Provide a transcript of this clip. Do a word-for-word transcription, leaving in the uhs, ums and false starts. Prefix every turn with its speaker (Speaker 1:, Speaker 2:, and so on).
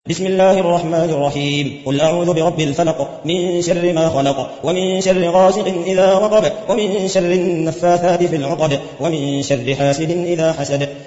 Speaker 1: بسم الله الرحمن الرحيم قل أعوذ برب الفلق من شر ما خلق ومن شر غاسق إذا وقب ومن شر النفاثات في العقد ومن شر حاسد إذا حسد